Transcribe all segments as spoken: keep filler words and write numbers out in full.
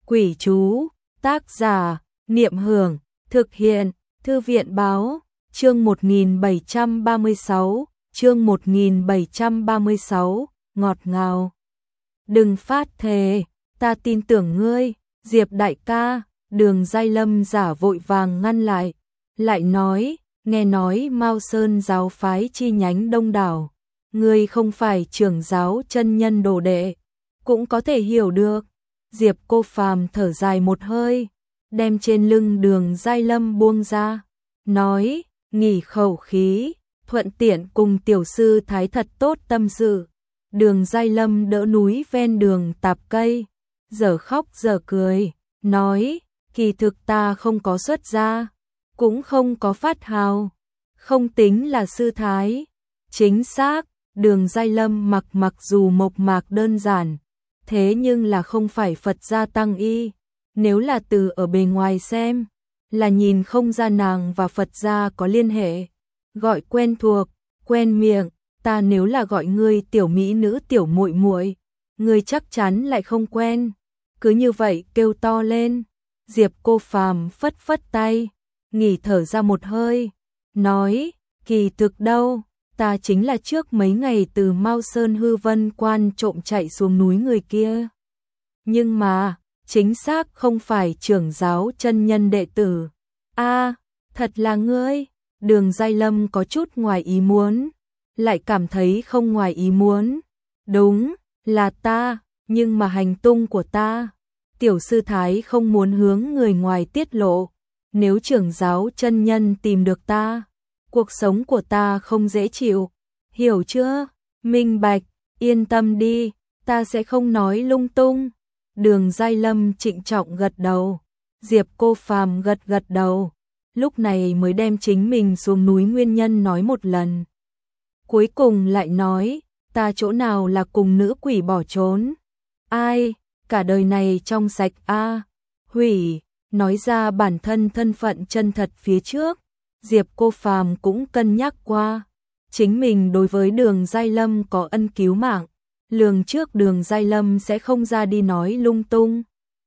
Quỷ chú, tác giả, Niệm Hưởng, thực hiện, Thư viện báo, chương một nghìn bảy trăm ba mươi sáu, chương một nghìn bảy trăm ba mươi sáu, ngọt ngào. Đừng phát thề, ta tin tưởng ngươi, Diệp đại ca, Đường Giai Lâm giả vội vàng ngăn lại, lại nói, nghe nói Mao Sơn giáo phái chi nhánh đông đảo, ngươi không phải trưởng giáo chân nhân đồ đệ, cũng có thể hiểu được. Diệp Cô Phàm thở dài một hơi, đem trên lưng Đường Giai Lâm buông ra, nói, nghỉ khẩu khí, thuận tiện cùng tiểu sư thái thật tốt tâm sự. Đường Giai Lâm đỡ núi ven đường tạp cây, giờ khóc giờ cười, nói, kỳ thực ta không có xuất gia, cũng không có phát hào, không tính là sư thái. Chính xác, Đường Giai Lâm mặc mặc dù mộc mạc đơn giản, thế nhưng là không phải Phật gia tăng y, nếu là từ ở bề ngoài xem, là nhìn không ra nàng và Phật gia có liên hệ, gọi quen thuộc, quen miệng. Ta nếu là gọi ngươi tiểu mỹ nữ tiểu muội muội, ngươi chắc chắn lại không quen. Cứ như vậy kêu to lên. Diệp Cô Phàm phất phất tay, nghỉ thở ra một hơi, nói, kỳ thực đâu, ta chính là trước mấy ngày từ Mao Sơn Hư Vân Quan trộm chạy xuống núi người kia. Nhưng mà, chính xác không phải trưởng giáo chân nhân đệ tử. A, thật là ngươi. Đường Giai Lâm có chút ngoài ý muốn, lại cảm thấy không ngoài ý muốn. Đúng, là ta, nhưng mà hành tung của ta, tiểu sư thái không muốn hướng người ngoài tiết lộ. Nếu trưởng giáo chân nhân tìm được ta, cuộc sống của ta không dễ chịu. Hiểu chưa? Minh bạch, yên tâm đi, ta sẽ không nói lung tung. Đường Giai Lâm trịnh trọng gật đầu. Diệp Cô Phàm gật gật đầu, lúc này mới đem chính mình xuống núi nguyên nhân nói một lần. Cuối cùng lại nói, ta chỗ nào là cùng nữ quỷ bỏ trốn. Ai, cả đời này trong sạch a. Hủy, nói ra bản thân thân phận chân thật phía trước, Diệp Cô Phàm cũng cân nhắc qua. Chính mình đối với Đường Giai Lâm có ân cứu mạng, lường trước Đường Giai Lâm sẽ không ra đi nói lung tung.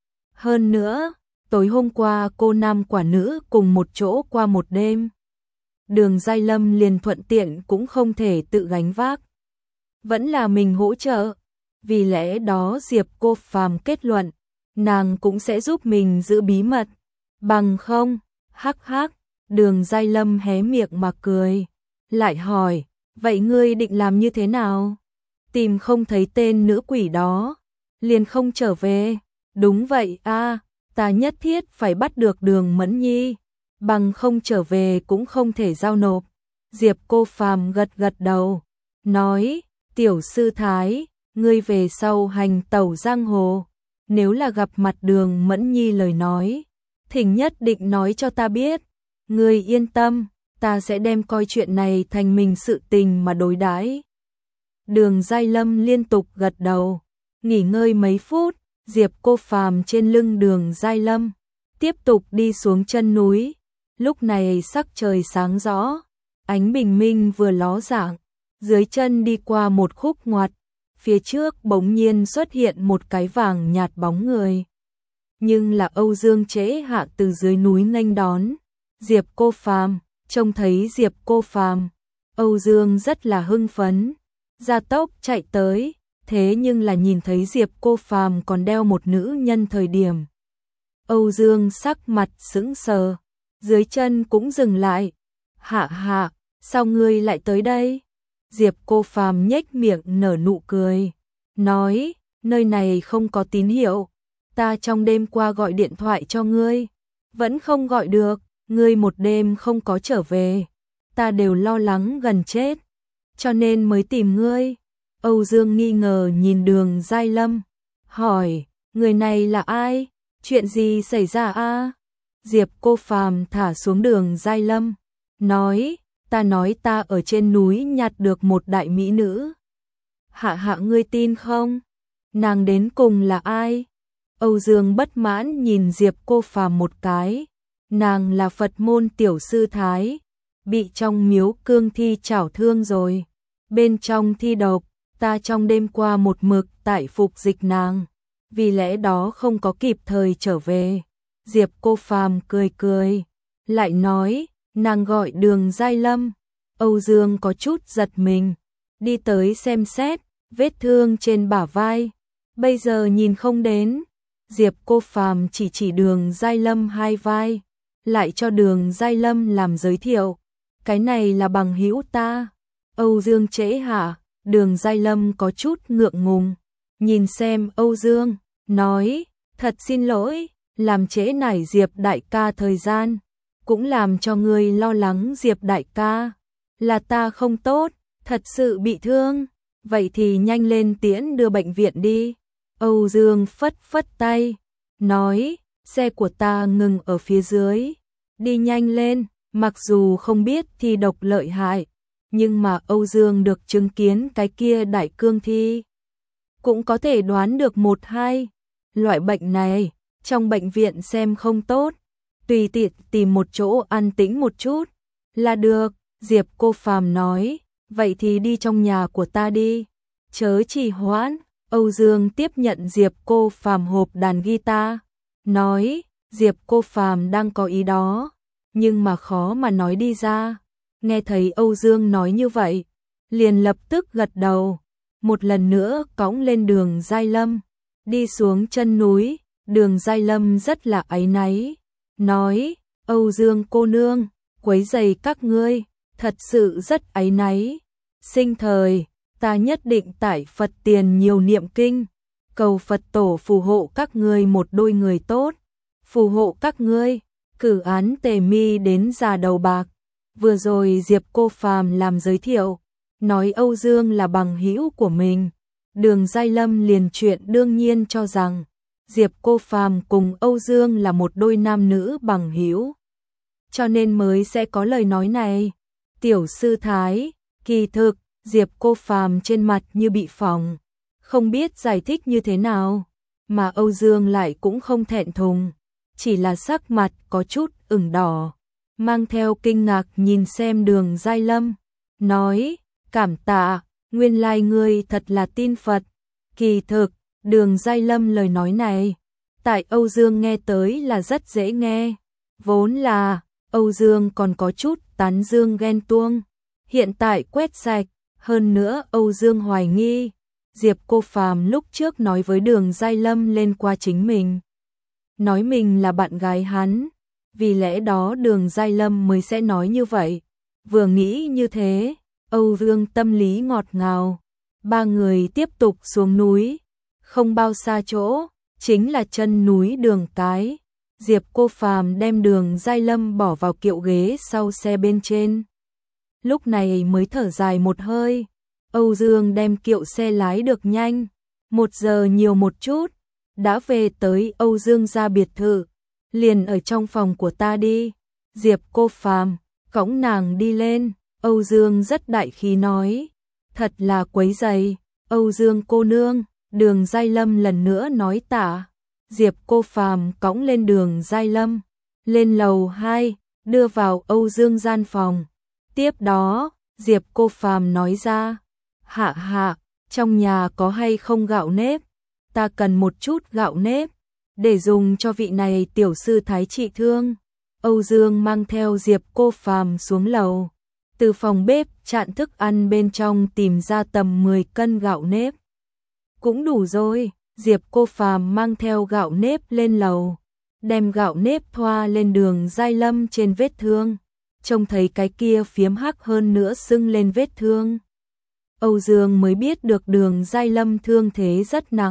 Hơn nữa, tối hôm qua cô nam quả nữ cùng một chỗ qua một đêm. Đường Giai Lâm liền thuận tiện cũng không thể tự gánh vác, vẫn là mình hỗ trợ. Vì lẽ đó Diệp Cô Phàm kết luận, nàng cũng sẽ giúp mình giữ bí mật. Bằng không, hắc hắc, Đường Giai Lâm hé miệng mà cười, lại hỏi, vậy ngươi định làm như thế nào? Tìm không thấy tên nữ quỷ đó, liền không trở về. Đúng vậy a, ta nhất thiết phải bắt được Đường Mẫn Nhi, bằng không trở về cũng không thể giao nộp. Diệp Cô Phàm gật gật đầu, nói, tiểu sư thái, ngươi về sau hành tẩu giang hồ, nếu là gặp mặt Đường Mẫn Nhi lời nói, thỉnh nhất định nói cho ta biết. Ngươi yên tâm, ta sẽ đem coi chuyện này thành mình sự tình mà đối đãi. Đường Giai Lâm liên tục gật đầu, nghỉ ngơi mấy phút, Diệp Cô Phàm trên lưng Đường Giai Lâm, tiếp tục đi xuống chân núi. Lúc này sắc trời sáng rõ, ánh bình minh vừa ló dạng, dưới chân đi qua một khúc ngoặt, phía trước bỗng nhiên xuất hiện một cái vàng nhạt bóng người. Nhưng là Âu Dương Trễ Hạ từ dưới núi nghênh đón. Diệp Cô Phàm, trông thấy Diệp Cô Phàm, Âu Dương rất là hưng phấn, gia tốc chạy tới, thế nhưng là nhìn thấy Diệp Cô Phàm còn đeo một nữ nhân thời điểm. Âu Dương sắc mặt sững sờ, dưới chân cũng dừng lại. Hạ hạ, sao ngươi lại tới đây? Diệp Cô Phàm nhếch miệng nở nụ cười, nói, nơi này không có tín hiệu, ta trong đêm qua gọi điện thoại cho ngươi, vẫn không gọi được, ngươi một đêm không có trở về, ta đều lo lắng gần chết, cho nên mới tìm ngươi. Âu Dương nghi ngờ nhìn Đường Giai Lâm, hỏi, người này là ai? Chuyện gì xảy ra a? Diệp Cô Phàm thả xuống Đường Giai Lâm, nói, ta nói ta ở trên núi nhặt được một đại mỹ nữ. Hạ hạ ngươi tin không? Nàng đến cùng là ai? Âu Dương bất mãn nhìn Diệp Cô Phàm một cái, nàng là Phật môn tiểu sư thái, bị trong miếu cương thi chảo thương rồi, bên trong thi độc, ta trong đêm qua một mực tại phục dịch nàng, vì lẽ đó không có kịp thời trở về. Diệp Cô Phàm cười cười, lại nói, nàng gọi Đường Giai Lâm. Âu Dương có chút giật mình, đi tới xem xét, vết thương trên bả vai, bây giờ nhìn không đến. Diệp Cô Phàm chỉ chỉ Đường Giai Lâm hai vai, lại cho Đường Giai Lâm làm giới thiệu, cái này là bằng hữu ta. Âu Dương trễ hả? Đường Giai Lâm có chút ngượng ngùng, nhìn xem Âu Dương, nói, thật xin lỗi, làm trễ nải Diệp đại ca thời gian, cũng làm cho ngươi lo lắng Diệp đại ca, là ta không tốt, thật sự bị thương, vậy thì nhanh lên tiễn đưa bệnh viện đi. Âu Dương phất phất tay, nói, xe của ta ngừng ở phía dưới, đi nhanh lên, mặc dù không biết thi độc lợi hại, nhưng mà Âu Dương được chứng kiến cái kia đại cương thi, cũng có thể đoán được một hai, loại bệnh này, trong bệnh viện xem không tốt, tùy tiện tìm một chỗ an tĩnh một chút, là được. Diệp Cô Phàm nói, vậy thì đi trong nhà của ta đi, chớ trì hoãn. Âu Dương tiếp nhận Diệp Cô Phàm hộp đàn guitar, nói, Diệp Cô Phàm đang có ý đó, nhưng mà khó mà nói đi ra. Nghe thấy Âu Dương nói như vậy, liền lập tức gật đầu, một lần nữa cõng lên Đường Giai Lâm, đi xuống chân núi. Đường Giai Lâm rất là áy náy, nói, Âu Dương cô nương, quấy rầy các ngươi, thật sự rất áy náy. Sinh thời, ta nhất định tải Phật tiền nhiều niệm kinh, cầu Phật tổ phù hộ các ngươi một đôi người tốt, phù hộ các ngươi, cử án tề mi đến già đầu bạc. Vừa rồi Diệp Cô Phàm làm giới thiệu, nói Âu Dương là bằng hữu của mình, Đường Giai Lâm liền chuyện đương nhiên cho rằng Diệp Cô Phàm cùng Âu Dương là một đôi nam nữ bằng hữu, cho nên mới sẽ có lời nói này. Tiểu sư thái, kỳ thực, Diệp Cô Phàm trên mặt như bị phỏng, không biết giải thích như thế nào, mà Âu Dương lại cũng không thẹn thùng, chỉ là sắc mặt có chút ửng đỏ, mang theo kinh ngạc nhìn xem Đường Giai Lâm, nói, cảm tạ, nguyên lai ngươi thật là tin Phật. Kỳ thực, Đường Giai Lâm lời nói này, tại Âu Dương nghe tới là rất dễ nghe, vốn là Âu Dương còn có chút tán dương ghen tuông, hiện tại quét sạch, hơn nữa Âu Dương hoài nghi, Diệp Cô Phàm lúc trước nói với Đường Giai Lâm lên qua chính mình, nói mình là bạn gái hắn, vì lẽ đó Đường Giai Lâm mới sẽ nói như vậy. Vừa nghĩ như thế, Âu Dương tâm lý ngọt ngào, ba người tiếp tục xuống núi, không bao xa chỗ, chính là chân núi Đường Cái. Diệp Cô Phàm đem Đường Giai Lâm bỏ vào kiệu ghế sau xe bên trên, lúc này mới thở dài một hơi. Âu Dương đem kiệu xe lái được nhanh, một giờ nhiều một chút, đã về tới Âu Dương gia biệt thự, liền ở trong phòng của ta đi. Diệp Cô Phàm cõng nàng đi lên, Âu Dương rất đại khí nói, thật là quấy rầy, Âu Dương cô nương. Đường Giai Lâm lần nữa nói tạ. Diệp Cô Phàm cõng lên Đường Giai Lâm, lên lầu hai, đưa vào Âu Dương gian phòng. Tiếp đó, Diệp Cô Phàm nói ra, hạ hạ, trong nhà có hay không gạo nếp? Ta cần một chút gạo nếp, để dùng cho vị này tiểu sư thái trị thương. Âu Dương mang theo Diệp Cô Phàm xuống lầu, từ phòng bếp chạn thức ăn bên trong tìm ra tầm mười cân gạo nếp. Cũng đủ rồi. Diệp Cô Phàm mang theo gạo nếp lên lầu, đem gạo nếp thoa lên Đường Giai Lâm trên vết thương, trông thấy cái kia phiếm hắc hơn nữa sưng lên vết thương. Âu Dương mới biết được Đường Giai Lâm thương thế rất nặng.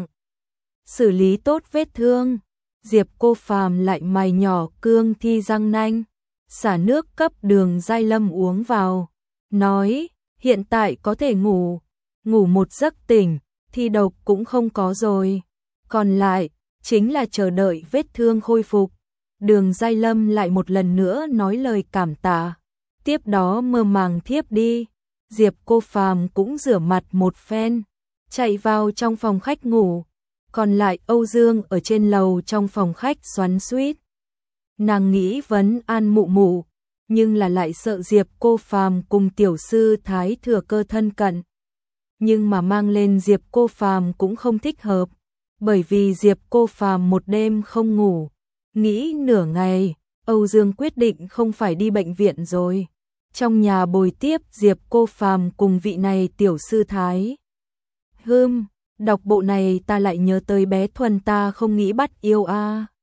Xử lý tốt vết thương, Diệp Cô Phàm lại mài nhỏ cương thi răng nanh, xả nước cấp Đường Giai Lâm uống vào, nói, hiện tại có thể ngủ, ngủ một giấc tỉnh, thi độc cũng không có rồi, còn lại chính là chờ đợi vết thương khôi phục. Đường Giai Lâm lại một lần nữa nói lời cảm tạ, tiếp đó mơ màng thiếp đi. Diệp Cô Phàm cũng rửa mặt một phen, chạy vào trong phòng khách ngủ, còn lại Âu Dương ở trên lầu trong phòng khách xoắn xuýt. Nàng nghĩ vấn an mụ mụ, nhưng là lại sợ Diệp Cô Phàm cùng tiểu sư thái thừa cơ thân cận, nhưng mà mang lên Diệp Cô Phàm cũng không thích hợp, Bởi vì Diệp Cô Phàm một đêm không ngủ, nghĩ nửa ngày, Âu Dương quyết định không phải đi bệnh viện rồi. Trong nhà bồi tiếp Diệp Cô Phàm cùng vị này tiểu sư thái. Hưm, đọc bộ này ta lại nhớ tới bé Thuần ta không nghĩ bắt yêu a.